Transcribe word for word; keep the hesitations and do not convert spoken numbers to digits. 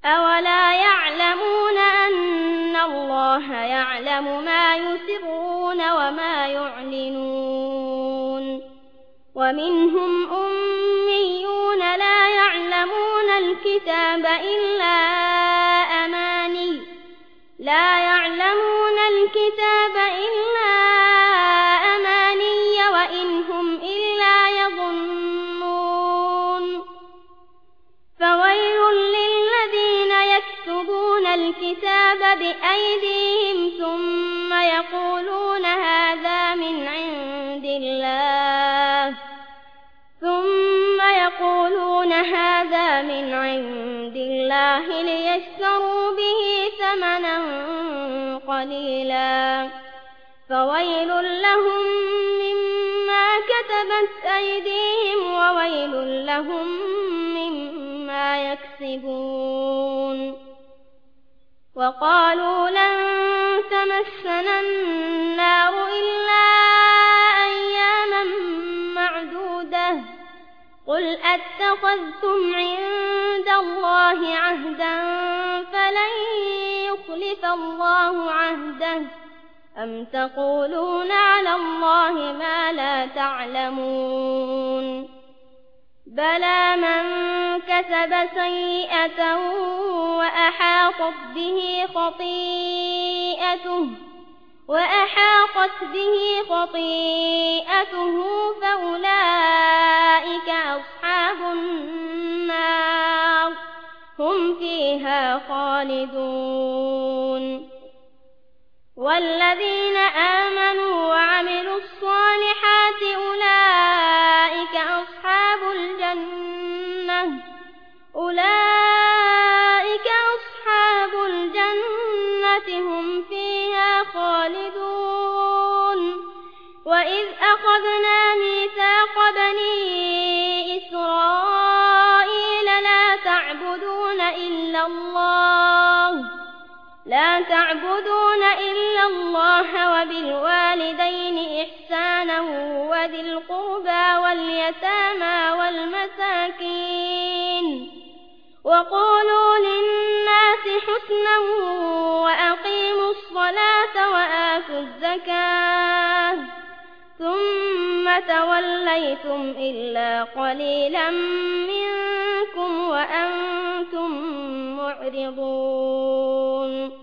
أولا يعلمون أن الله يعلم ما يسرون وما يعلنون ومنهم أميون لا يعلمون الكتاب إلا أماني لا يعلمون الكتاب إلا أماني وإن هم إلا يظنون فويل للذين يكتبون الكتاب بأيديهم ثم يقولون هذا من عند الله ثم يقولون هذا من عند الله ليشتروا به ثمنا قليلا فويل لهم مما كتبت أيديهم وويل لهم مما يكسبون وقالوا لن تمسنا النار إلا أياما معدودة قل أتخذتم عند الله عهدا فلن يخلف الله عهده أم تقولون على الله ما لا تعلمون بلى من كسب سيئة وأحاطت به خطيئته وأحاطت به خطيئته فأولئك أصحاب النار هم فيها خالدون والذين آمنوا وعملوا الصالحات أولئك أصحاب الجنة أولئك أصحاب الجنة هم فيها خالدون وإذ أخذنا ميثاق بني إسرائيل لا تعبدون إلا الله لا تعبدون إلا الله وبالوالدين إحسانا وذي القربى واليتامى والمساكين وقولوا للناس حسنا وأقيموا الصلاة وآتوا الزكاة ثم توليتم إلا قليلا منكم وأنتم معرضون